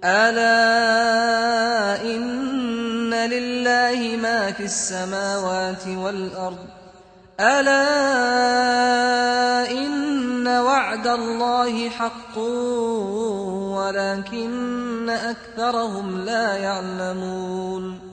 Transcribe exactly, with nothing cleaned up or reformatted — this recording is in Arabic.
ألا إن لله ما في السماوات والأرض ألا إن وعد الله حق ولكن أكثرهم لا يعلمون